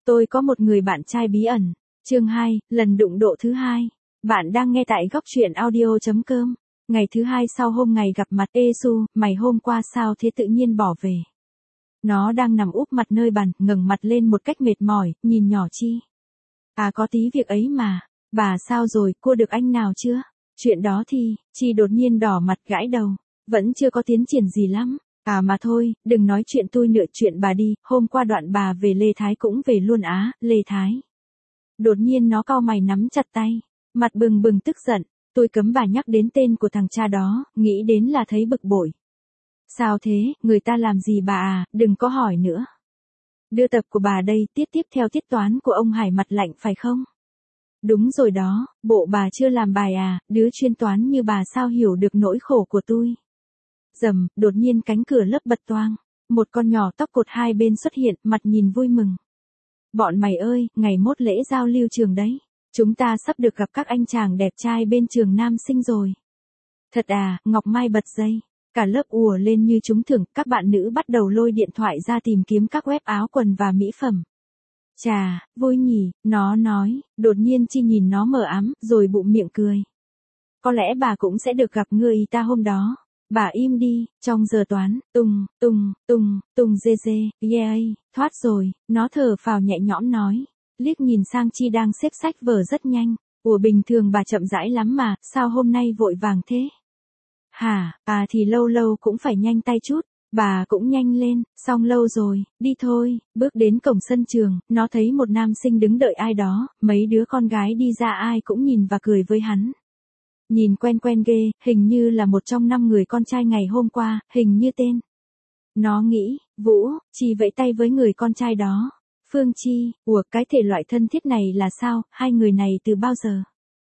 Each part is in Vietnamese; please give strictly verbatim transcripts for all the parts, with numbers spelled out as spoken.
Tôi có một người bạn trai bí ẩn. Chương hai, lần đụng độ thứ hai. Bạn đang nghe tại góc truyện audio chấm com. Ngày thứ hai sau hôm ngày gặp mặt. Ê Su, mày hôm qua sao thế tự nhiên bỏ về? Nó đang nằm úp mặt nơi bàn, ngẩng mặt lên một cách mệt mỏi, nhìn nhỏ Chi. À có tí việc ấy mà. Bà sao rồi, cua được anh nào chưa? Chuyện đó thì, Chi đột nhiên đỏ mặt gãi đầu. Vẫn chưa có tiến triển gì lắm. À mà thôi, đừng nói chuyện tôi nữa, chuyện bà đi, hôm qua đoạn bà về Lê Thái cũng về luôn á, Lê Thái. Đột nhiên nó cau mày nắm chặt tay, mặt bừng bừng tức giận, tôi cấm bà nhắc đến tên của thằng cha đó, nghĩ đến là thấy bực bội. Sao thế, người ta làm gì bà à, đừng có hỏi nữa. Đưa tập của bà đây, tiết tiếp theo tiết toán của ông Hải mặt lạnh phải không? Đúng rồi đó, bộ bà chưa làm bài à, đứa chuyên toán như bà sao hiểu được nỗi khổ của tôi. Rầm, đột nhiên cánh cửa lớp bật toang. Một con nhỏ tóc cột hai bên xuất hiện, mặt nhìn vui mừng. Bọn mày ơi, ngày mốt lễ giao lưu trường đấy. Chúng ta sắp được gặp các anh chàng đẹp trai bên trường nam sinh rồi. Thật à, Ngọc Mai bật dây. Cả lớp ùa lên như trúng thưởng, các bạn nữ bắt đầu lôi điện thoại ra tìm kiếm các web áo quần và mỹ phẩm. Chà, vui nhỉ, nó nói, đột nhiên Chi nhìn nó mờ ám, rồi bụng miệng cười. Có lẽ bà cũng sẽ được gặp người ta hôm đó. Bà im đi, trong giờ toán, tùng, tùng, tùng, tùng dê dê, yeah, thoát rồi, nó thở phào nhẹ nhõm nói, liếc nhìn sang Chi đang xếp sách vở rất nhanh, ủa bình thường bà chậm rãi lắm mà, sao hôm nay vội vàng thế? Hả, bà thì lâu lâu cũng phải nhanh tay chút, bà cũng nhanh lên, xong lâu rồi, đi thôi, bước đến cổng sân trường, nó thấy một nam sinh đứng đợi ai đó, mấy đứa con gái đi ra ai cũng nhìn và cười với hắn. Nhìn quen quen ghê, hình như là một trong năm người con trai ngày hôm qua, hình như tên. Nó nghĩ, Vũ, Chi vẫy tay với người con trai đó. Phương Chi, ủa cái thể loại thân thiết này là sao, hai người này từ bao giờ?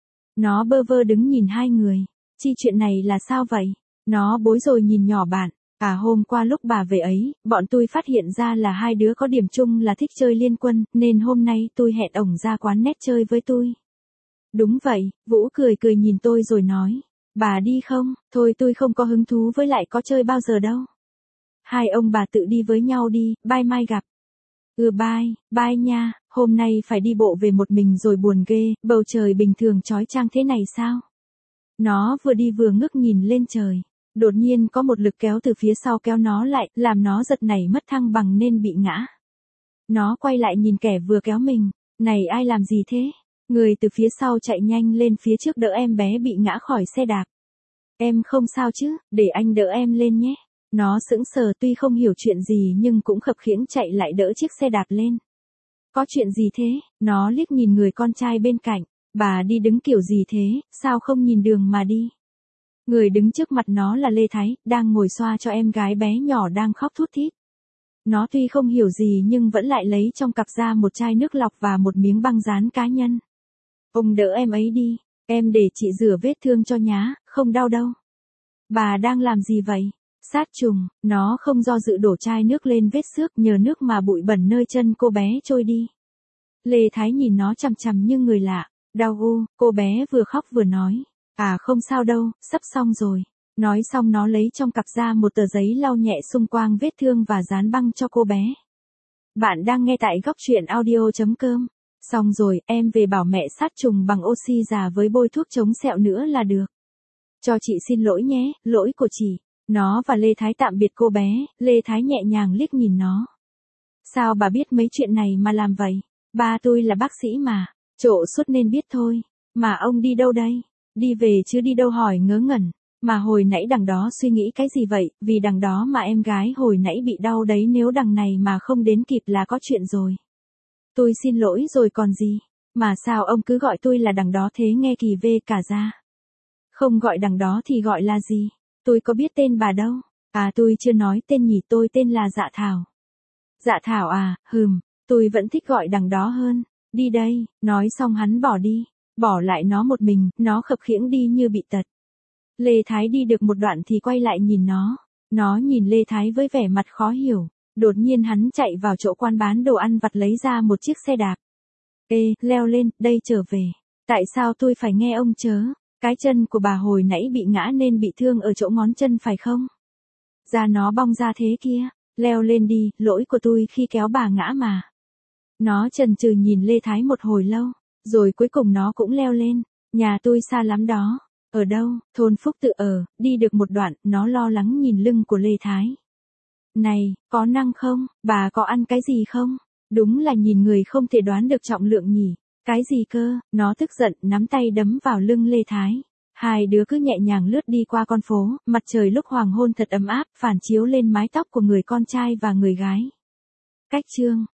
Nó bơ vơ đứng nhìn hai người. Chi chuyện này là sao vậy? Nó bối rối nhìn nhỏ bạn. À hôm qua lúc bà về ấy, bọn tôi phát hiện ra là hai đứa có điểm chung là thích chơi liên quân, nên hôm nay tôi hẹn ổng ra quán net chơi với tôi. Đúng vậy, Vũ cười cười nhìn tôi rồi nói, bà đi không, thôi tôi không có hứng thú với lại có chơi bao giờ đâu. Hai ông bà tự đi với nhau đi, bye mai gặp. Ừ bye, bye nha, hôm nay phải đi bộ về một mình rồi buồn ghê, bầu trời bình thường chói chang thế này sao? Nó vừa đi vừa ngước nhìn lên trời, đột nhiên có một lực kéo từ phía sau kéo nó lại, làm nó giật nảy mất thăng bằng nên bị ngã. Nó quay lại nhìn kẻ vừa kéo mình, này ai làm gì thế? Người từ phía sau chạy nhanh lên phía trước đỡ em bé bị ngã khỏi xe đạp. Em không sao chứ, để anh đỡ em lên nhé. Nó sững sờ tuy không hiểu chuyện gì nhưng cũng khập khiễng chạy lại đỡ chiếc xe đạp lên. Có chuyện gì thế? Nó liếc nhìn người con trai bên cạnh. Bà đi đứng kiểu gì thế, sao không nhìn đường mà đi? Người đứng trước mặt nó là Lê Thái, đang ngồi xoa cho em gái bé nhỏ đang khóc thút thít. Nó tuy không hiểu gì nhưng vẫn lại lấy trong cặp ra một chai nước lọc và một miếng băng dán cá nhân. Ông đỡ em ấy đi, em để chị rửa vết thương cho nhá, không đau đâu. Bà đang làm gì vậy? Sát trùng, nó không do dự đổ chai nước lên vết xước nhờ nước mà bụi bẩn nơi chân cô bé trôi đi. Lê Thái nhìn nó chằm chằm như người lạ, đau u, cô bé vừa khóc vừa nói, à không sao đâu, sắp xong rồi. Nói xong nó lấy trong cặp ra một tờ giấy lau nhẹ xung quanh vết thương và dán băng cho cô bé. Bạn đang nghe tại góc truyện audio chấm com. Xong rồi, em về bảo mẹ sát trùng bằng oxy già với bôi thuốc chống sẹo nữa là được. Cho chị xin lỗi nhé, lỗi của chị. Nó và Lê Thái tạm biệt cô bé, Lê Thái nhẹ nhàng liếc nhìn nó. Sao bà biết mấy chuyện này mà làm vậy? Ba tôi là bác sĩ mà, trộ suốt nên biết thôi. Mà ông đi đâu đây? Đi về chứ đi đâu hỏi ngớ ngẩn. Mà hồi nãy đằng đó suy nghĩ cái gì vậy, vì đằng đó mà em gái hồi nãy bị đau đấy, nếu đằng này mà không đến kịp là có chuyện rồi. Tôi xin lỗi rồi còn gì, mà sao ông cứ gọi tôi là đằng đó thế nghe kỳ vê cả ra. Không gọi đằng đó thì gọi là gì, tôi có biết tên bà đâu, à tôi chưa nói tên nhỉ, tôi tên là Dạ Thảo. Dạ Thảo à, hừm, tôi vẫn thích gọi đằng đó hơn, đi đây, nói xong hắn bỏ đi, bỏ lại nó một mình, nó khập khiễng đi như bị tật. Lê Thái đi được một đoạn thì quay lại nhìn nó, nó nhìn Lê Thái với vẻ mặt khó hiểu. Đột nhiên hắn chạy vào chỗ quan bán đồ ăn vặt lấy ra một chiếc xe đạp. Ê, leo lên, đây trở về. Tại sao tôi phải nghe ông chớ? Cái chân của bà hồi nãy bị ngã nên bị thương ở chỗ ngón chân phải không? Da nó bong ra thế kia. Leo lên đi, lỗi của tôi khi kéo bà ngã mà. Nó chần chừ nhìn Lê Thái một hồi lâu, rồi cuối cùng nó cũng leo lên. Nhà tôi xa lắm đó. Ở đâu? Thôn Phúc Tự ở. Đi được một đoạn, nó lo lắng nhìn lưng của Lê Thái. Này, có năng không? Bà có ăn cái gì không? Đúng là nhìn người không thể đoán được trọng lượng nhỉ. Cái gì cơ? Nó tức giận, nắm tay đấm vào lưng Lê Thái. Hai đứa cứ nhẹ nhàng lướt đi qua con phố, mặt trời lúc hoàng hôn thật ấm áp, phản chiếu lên mái tóc của người con trai và người gái. Cách chương